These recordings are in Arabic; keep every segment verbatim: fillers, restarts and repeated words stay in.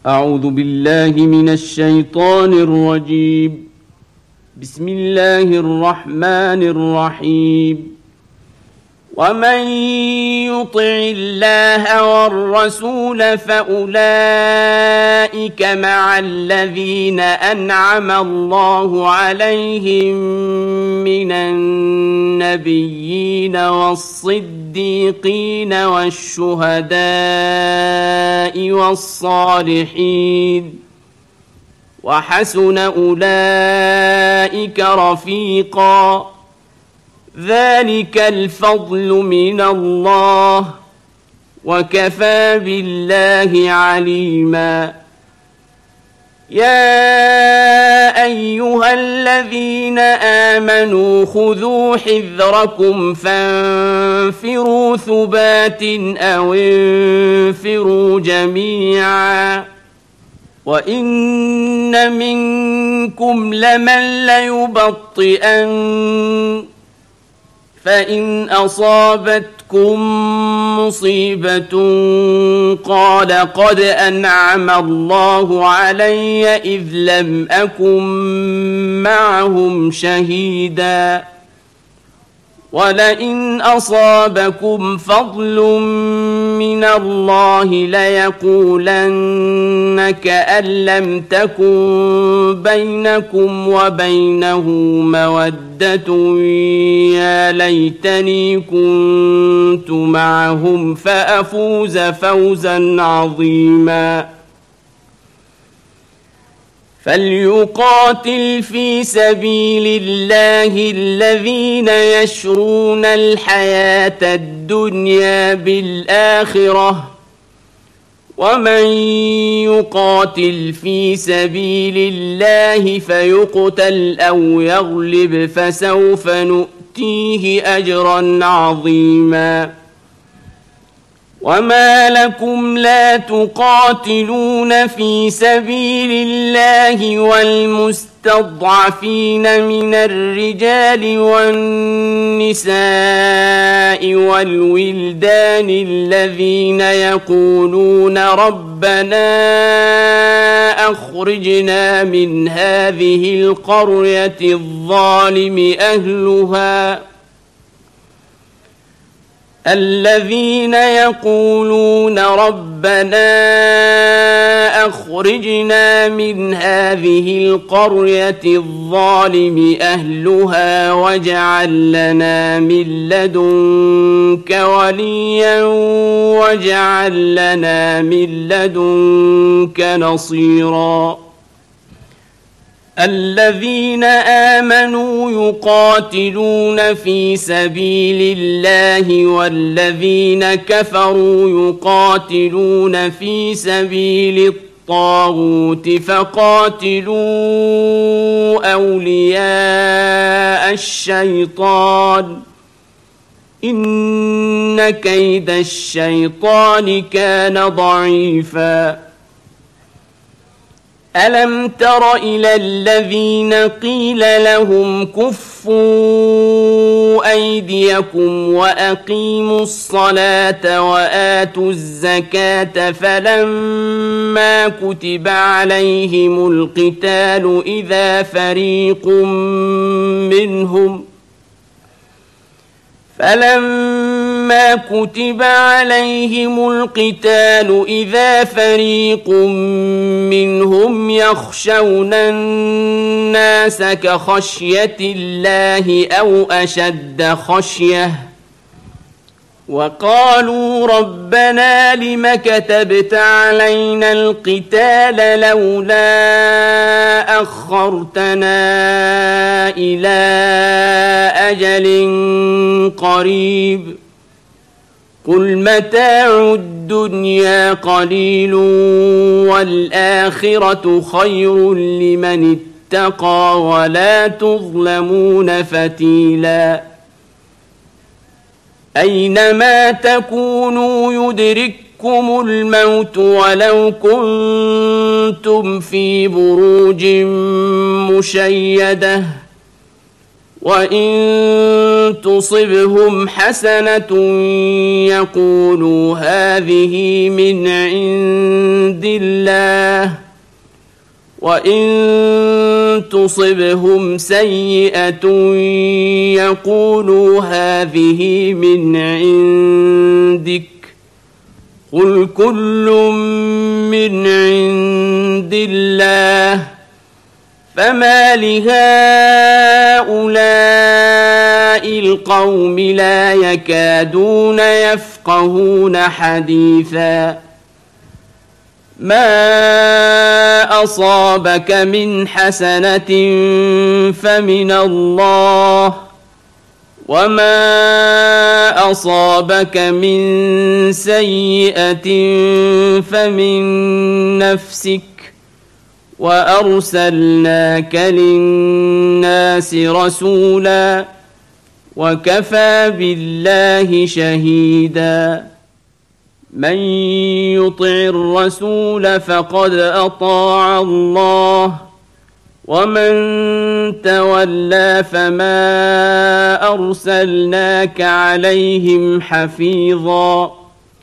أعوذ بالله من الشيطان الرجيم. بسم الله الرحمن الرحيم. ومن يطع الله والرسول فأولئك مع الذين أنعم الله عليهم من النبيين والصديقين والشهداء والصالحين وحسن أولئك رفيقا. ذلك الفضل من الله وكفى بالله عليما. يا أيها الذين آمنوا خذوا حذركم فانفروا ثبات أو انفروا جميعا وإن منكم لمن ليبطئن فإن أصابتكم مصيبة قال قد أنعم الله علي إذ لم أكن معهم شهيدا ولئن أصابكم فضل من الله ليقولن كأن لم تكن بينكم وبينه مودة يا ليتني كنت معهم فأفوز فوزا عظيما. فليقاتل في سبيل الله الذين يشرون الحياة الدنيا بالآخرة ومن يقاتل في سبيل الله فيقتل أو يغلب فسوف نؤتيه أجرا عظيما. وما لكم لا تقاتلون في سبيل الله والمستضعفين من الرجال والنساء والولدان الذين يقولون ربنا أخرجنا من هذه القرية الظالم أهلها الذين يقولون ربنا أخرجنا من هذه القرية الظالم أهلها واجعل لنا من لدنك وليا واجعل لنا من لدنك نصيرا. الذين آمنوا يقاتلون في سبيل الله والذين كفروا يقاتلون في سبيل الطاغوت فقاتلوا أولياء الشيطان إن كيد الشيطان كان ضعيفا. ألم تر إلى الذين قيل لهم كفوا أيديكم وأقيموا الصلاة وآتوا الزكاة فلما كتب عليهم القتال إذا فريق منهم فلما كتب عليهم القتال إذا فريق منهم يخشون الناس كخشية الله أو أشد خشية وقالوا ربنا لم كتبت علينا القتال لولا أخرتنا إلى أجل قريب قل متاع الدنيا قليل والآخرة خير لمن اتقى ولا تظلمون فتيلا. أينما تكونوا يدرككم الموت ولو كنتم في بروج مشيدة وإن تصبهم حسنة يقولوا هذه من عند عند الله وإن تصبهم سيئة يقولوا هذه من عندك قل كل من عند الله فما لهؤلاء القوم لا يكادون يفقهون حديثا ما أصابك من حسنة فمن الله وما أصابك من سيئة فمن نفسك وأرسلناك للناس رسولا وكفى بالله شهيدا من يطع الرسول فقد أطاع الله ومن تولى فما أرسلناك عليهم حفيظا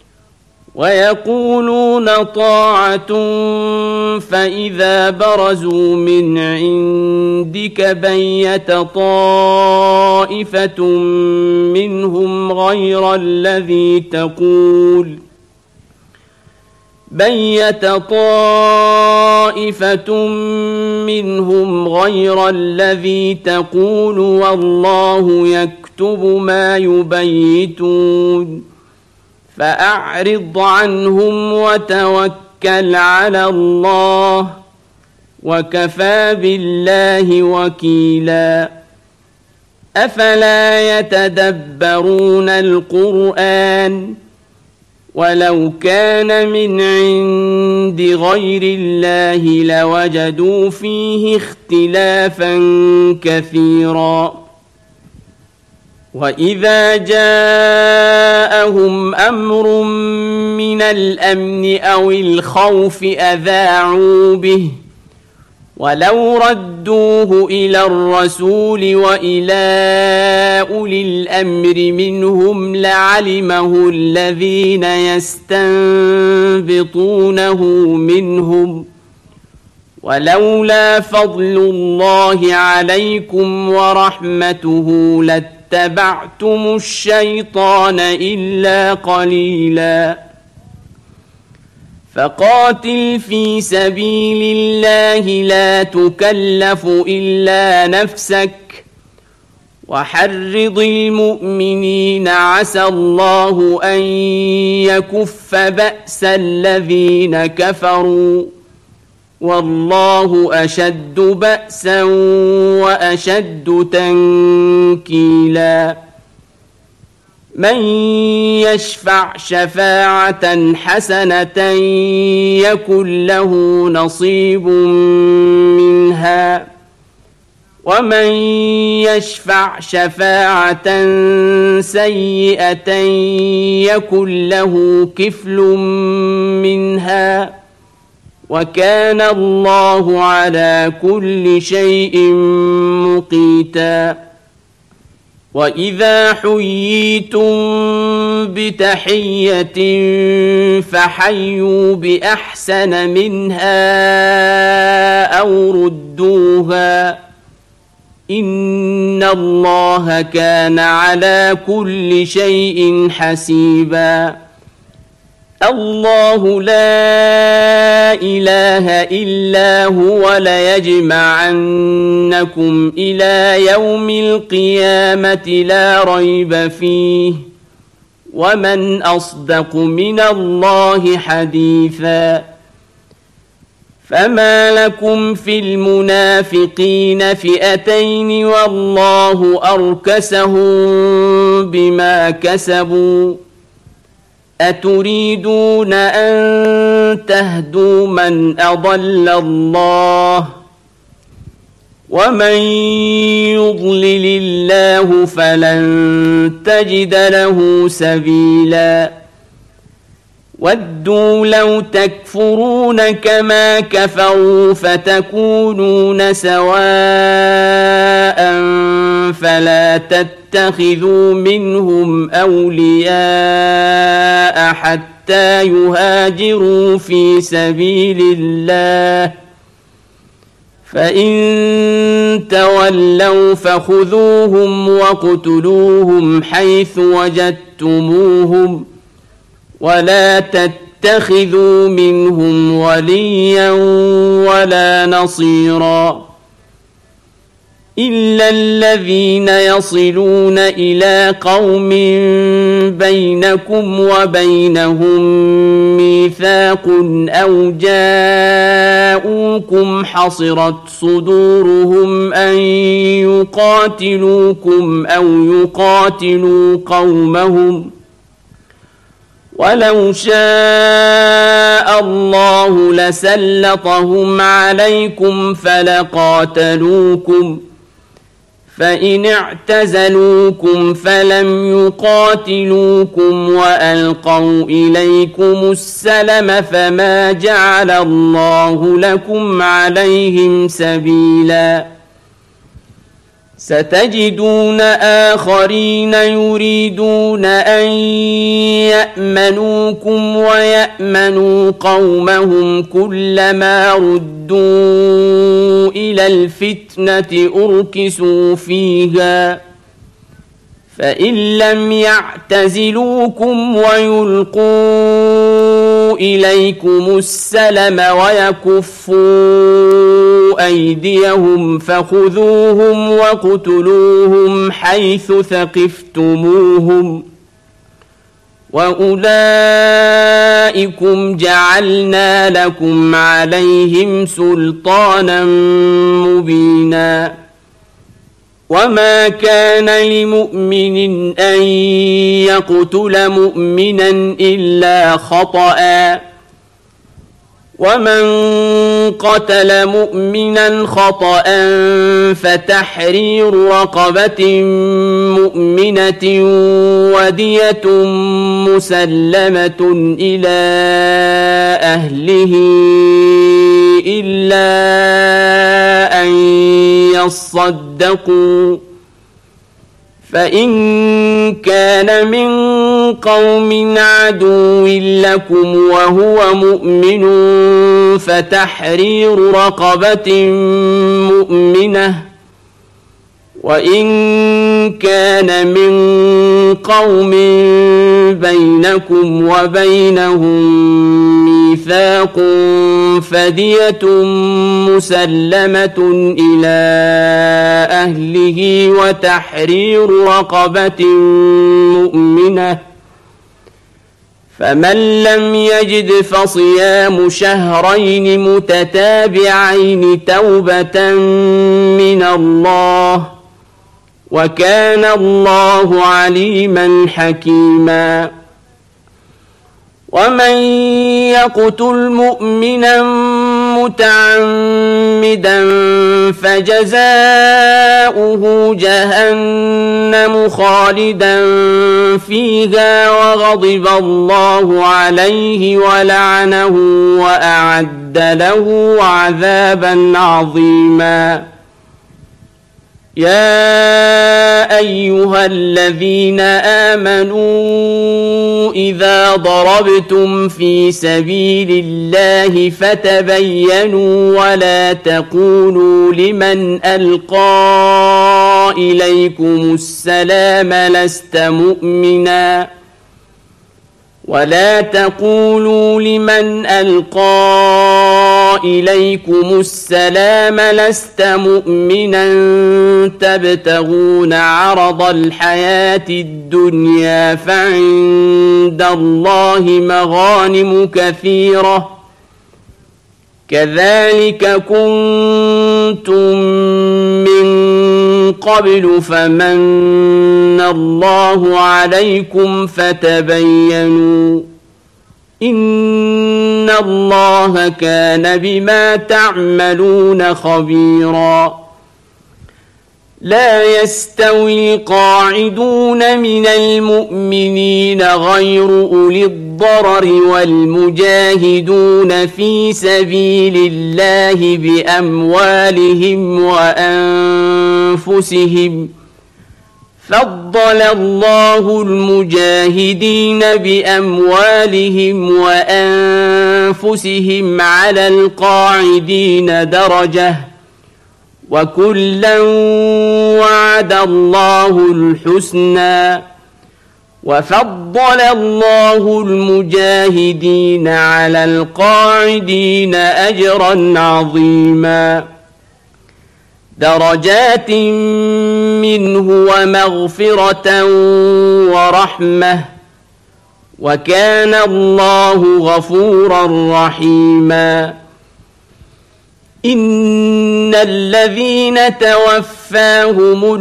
ويقولون طاعة فإذا برزوا من عندك بيت طائفة منهم غير الذي تقول بيت طائفة منهم غير الذي تقول والله يكتب ما يبيتون فأعرض عنهم وتوكل على الله وكفى بالله وكيلا أفلا يتدبرون القرآن ولو كان من عند غير الله لوجدوا فيه اختلافا كثيرا وإذا جاءهم أمر من الأمن أو الخوف أذاعوا به ولو ردوه إلى الرسول وإلى أولي الأمر منهم لعلمه الذين يستنبطونه منهم ولولا فضل الله عليكم ورحمته لاتبعتم الشيطان إلا قليلا فقاتل في سبيل الله لا تكلف إلا نفسك وحرض المؤمنين عسى الله أن يكف بأس الذين كفروا والله أشد بأسا وأشد تنكيلا من يشفع شفاعة حسنة يكن له نصيب منها ومن يشفع شفاعة سيئة يكن له كفل منها وكان الله على كل شيء مقيتا وإذا حييتم بتحية فحيوا بأحسن منها أو ردوها إن الله كان على كل شيء حسيبا الله لا إله إلا هو ليجمعنكم إلى يوم القيامة لا ريب فيه ومن أصدق من الله حديثا فما لكم في المنافقين فئتين والله أركسهم بما كسبوا أتريدون أن تهدوا من أضل الله ومن يضلل الله فلن تجد له سبيلا ودوا لو تكفرون كما كفروا فتكونون سواء فلا تتخذوا منهم أولياء حتى حتى يهاجروا في سبيل الله، فإن تولوا فخذوهم واقتلوهم حيث وجدتموهم، ولا تتخذوا منهم وليا ولا نصيرا، إلا الذين يصلون إلى قوم بينكم وبينهم ميثاق أو جاءوكم حصرت صدورهم أن يقاتلوكم أو يقاتلوا قومهم، ولو شاء الله لسلطهم عليكم فلقاتلوكم، فإن اعتزلوكم فلم يقاتلوكم وألقوا إليكم السلم فما جعل الله لكم عليهم سبيلا. ستجدون آخرين يريدون أن يأمنوكم ويأمنوا قومهم، كلما ردوا إلى الفتنة أركسوا فيها، فإن لم يعتزلوكم ويلقوا إليكم السلم ويكفوا أيديهم فخذوهم واقتلوهم حيث ثقفتموهم، وأولئكم جعلنا لكم عليهم سلطانا مبينا. وما كان لمؤمن أن يقتل مؤمنا إلا خطأ، ومن قتل مؤمنا خطأ فتحرير رقبة مؤمنة ودية مسلمة إلى أهله إلا أن يصدقوا، فإن كان من قوم عدو لكم وهو مؤمن فتحرير رقبة مؤمنة، وإن كان من قوم بينكم وبينهم ميثاق فدية مسلمة إلى أهله وتحرير رقبة مؤمنة، فمن لم يجد فصيام شهرين متتابعين توبة من الله، وكان الله عليما حكيما. ومن يقتل مؤمنا متعمدا فجزاؤه جهنم خالدا فيها وغضب الله عليه ولعنه وأعد له عذابا عظيما. يا أيها الذين آمنوا إذا ضربتم في سبيل الله فتبينوا ولا تقولوا لمن ألقى إليكم السلام لست مؤمنا ولا تقولوا لمن ألقى إليكم السلام لست مؤمنا تبتغون عرض الحياة الدنيا فعند الله مغانم كثيرة كذلك كنتم من قبل فمن الله عليكم فتبينوا إن الله كان بما تعملون خبيرا. لا يستوي القاعدون من المؤمنين غير أولي الضرر والمجاهدون في سبيل الله بأموالهم وأنفسهم فضل الله المجاهدين بأموالهم وأنفسهم على القاعدين درجة وكلا وعد الله الحسنى وفضل الله المجاهدين على القاعدين أجرا عظيما درجات منه ومغفرة ورحمة وكان الله غفورا رحيما إن الذين توفاهم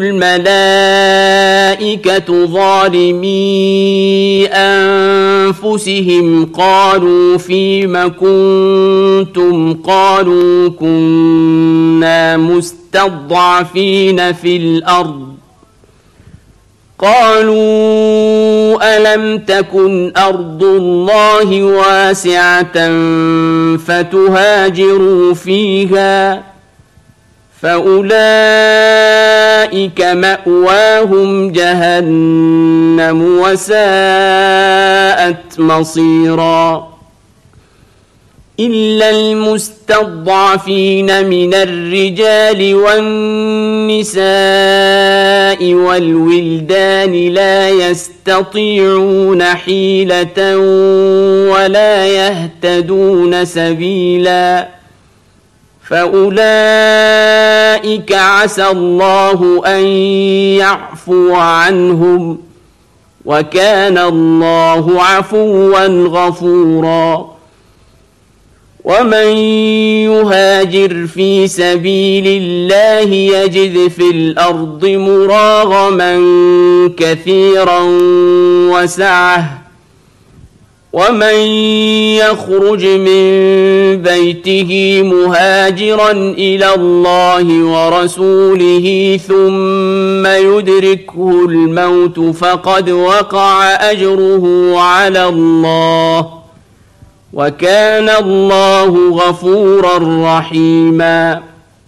الملائكة ظالمي أنفسهم قالوا فيم كنتم قالوا كنا مستضعفين في الأرض قالوا ألم تكن أرض الله واسعة فتهاجروا فيها فأولئك مأواهم جهنم وساءت مصيرا إلا المستضعفين من الرجال والنساء والولدان لا يستطيعون حيلة ولا يهتدون سبيلا فأولئك عسى الله أن يعفو عنهم وكان الله عفوا غفورا ومن يهاجر في سبيل الله يجد في الأرض مراغما كثيرا وسعة ومن يخرج من بيته مهاجرا إلى الله ورسوله ثم يدركه الموت فقد وقع أجره على الله وكان الله غفورا رحيما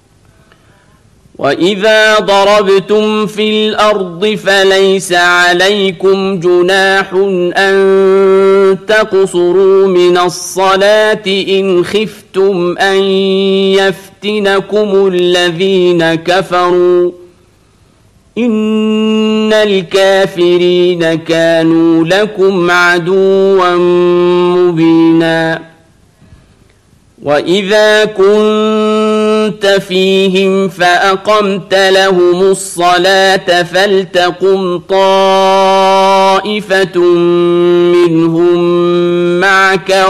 وإذا ضربتم في الأرض فليس عليكم جناح أن تقصروا من الصلاة إن خفتم أن يفتنكم الذين كفروا إن الكافرين كانوا لكم عدوا مبينا وإذا كنت فيهم فأقمت لهم الصلاة فلتقم طائفة منهم معك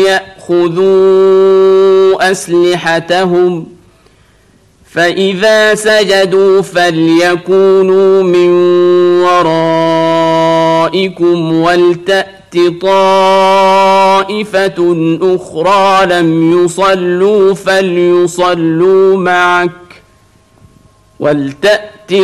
وليأخذوا أسلحتهم فإذا سجدوا فليكونوا من ورائكم ولتأت طائفة أخرى لم يصلوا فليصلوا معك ولتأت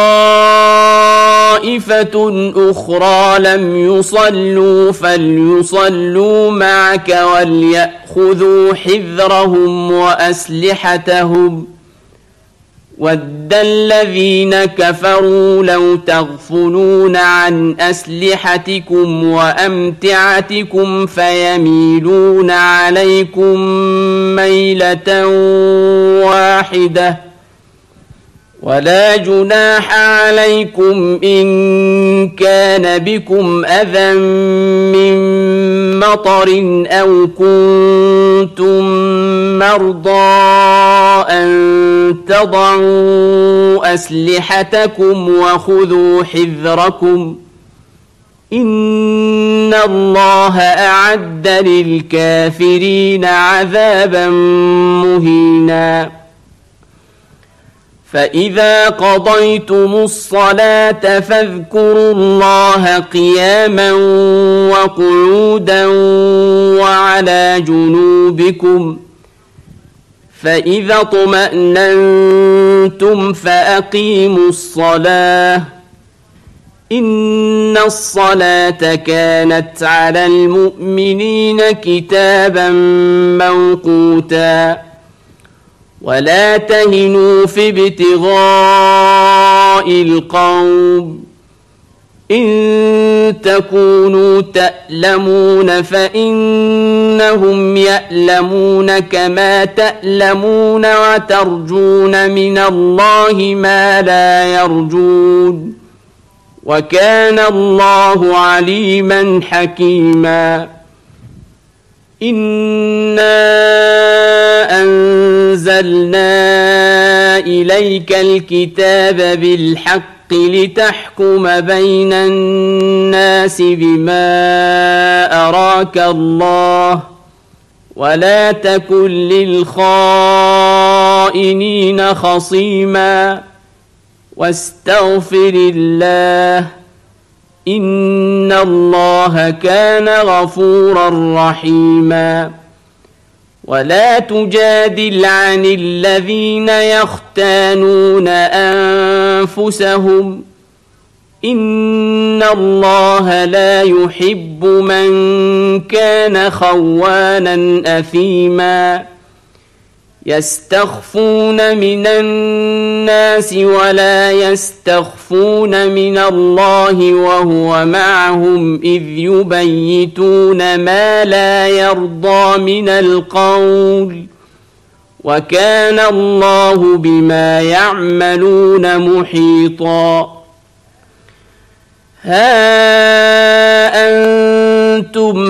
طائفة أخرى لم يصلوا فليصلوا معك وليأخذوا حذرهم وأسلحتهم ود الذين كفروا لو تغفلون عن أسلحتكم وأمتعتكم فيميلون عليكم ميلة واحدة ولا جناح عليكم إن كان بكم أذى من مطر أو كنتم مرضى أن تضعوا أسلحتكم وخذوا حذركم إن الله أعد للكافرين عذابا مهينا فإذا قضيتم الصلاة فاذكروا الله قياما وقعودا وعلى جنوبكم فإذا اطمأننتم فأقيموا الصلاة إن الصلاة كانت على المؤمنين كتابا موقوتا ولا تهنوا في ابتغاء القوم إن تكونوا تألمون فإنهم يألمون كما تألمون وترجون من الله ما لا يرجون وكان الله عليما حكيما إنا أنزلنا إليك الكتاب بالحق لتحكم بين الناس بما أراك الله ولا تكن للخائنين خصيما واستغفر الله إن الله كان غفورا رحيما ولا تجادل عن الذين يختانون أنفسهم إن الله لا يحب من كان خوانا أثيما يستخفون من الناس ولا يستخفون من الله وهو معهم إذ يبيتون ما لا يرضى من القول وكان الله بما يعملون محيطا ها أنتم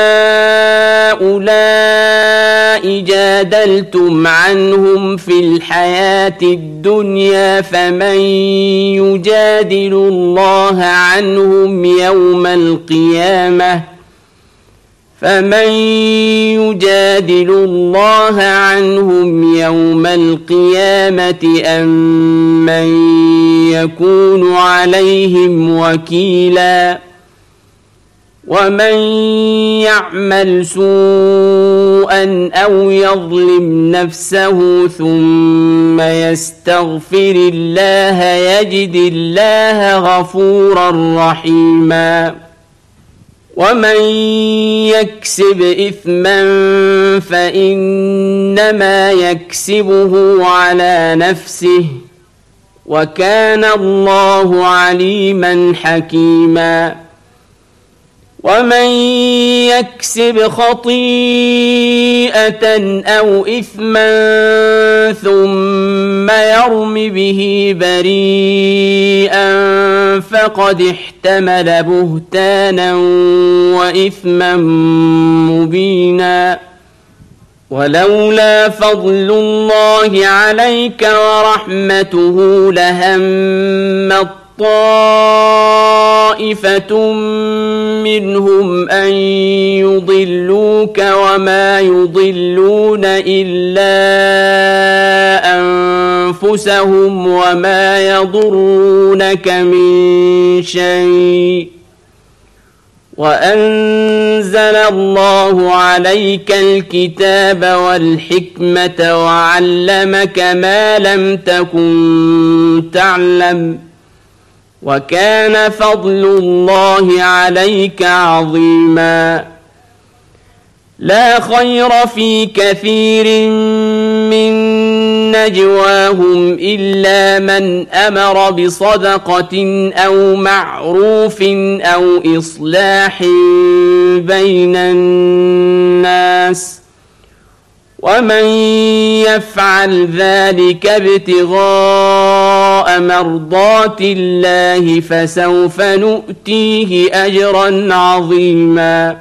هؤلاء جادلتم عنهم في الحياة الدنيا فمن يجادل الله عنهم يوم القيامة فمن يجادل الله عنهم يوم القيامة أم من يكون عليهم وكيلا ومن يعمل سوءا أو يظلم نفسه ثم يستغفر الله يجد الله غفورا رحيما ومن يكسب إثما فإنما يكسبه على نفسه وكان الله عليما حكيما ومن يكسب خطيئة أو إثما ثم يرم به بريئا فقد احتمل بهتانا وإثما مبينا ولولا فضل الله عليك ورحمته لهم طائفة منهم أن يضلوك وما يضلون إلا أنفسهم وما يضرونك من شيء وأنزل الله عليك الكتاب والحكمة وعلمك ما لم تكن تعلم وكان فضل الله عليك عظيما لا خير في كثير من نجواهم إلا من أمر بصدقة أو معروف أو إصلاح بين الناس ومن يفعل ذلك ابتغاء مرضات الله فسوف نؤتيه أجرا عظيما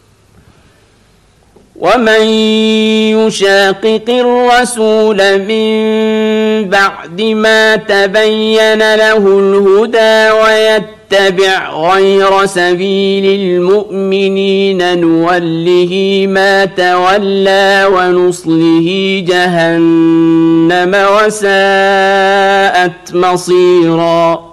ومن يشاقق الرسول من بعد ما تبين له الهدى ويتبع غير سبيل المؤمنين نوله ما تولى ونصله جهنم وساءت مصيرا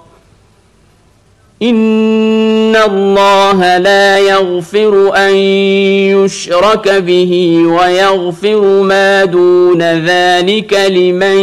إن الله لا يغفر أن يشرك به ويغفر ما دون ذلك لمن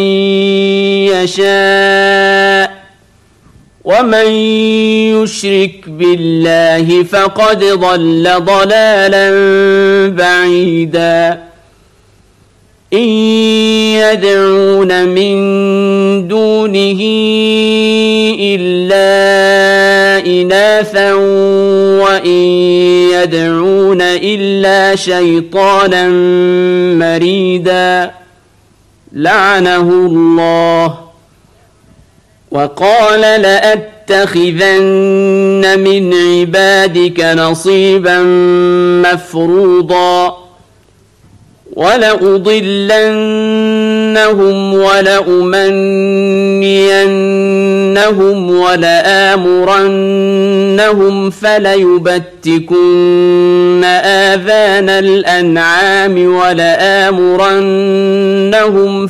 يشاء ومن يشرك بالله فقد ضل ضلالا بعيدا إن يدعون من دونه إلا إناثا إناثا وإن يدعون إلا شيطانا مريدا لعنه الله. وقال لأتخذن من عبادك نصيبا مفروضا ولأضلنهم ولأمنينهم ولآمرنهم فليبتكن آذان الأنعام ولآمرنهم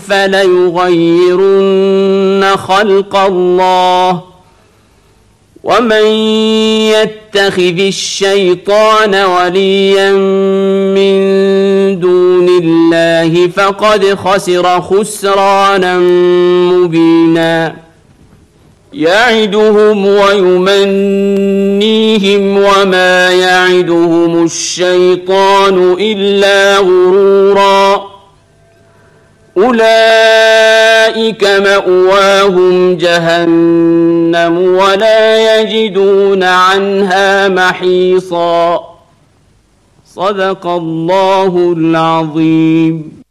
فليغيرن خلق الله ومن يتخذ الشيطان وليا من دون الله فقد خسر خسرانا مبينا. يعدهم ويمنيهم وما يعدهم الشيطان إلا غرورا أولئك مأواهم جهنم ولا يجدون عنها محيصا. صدق الله العظيم.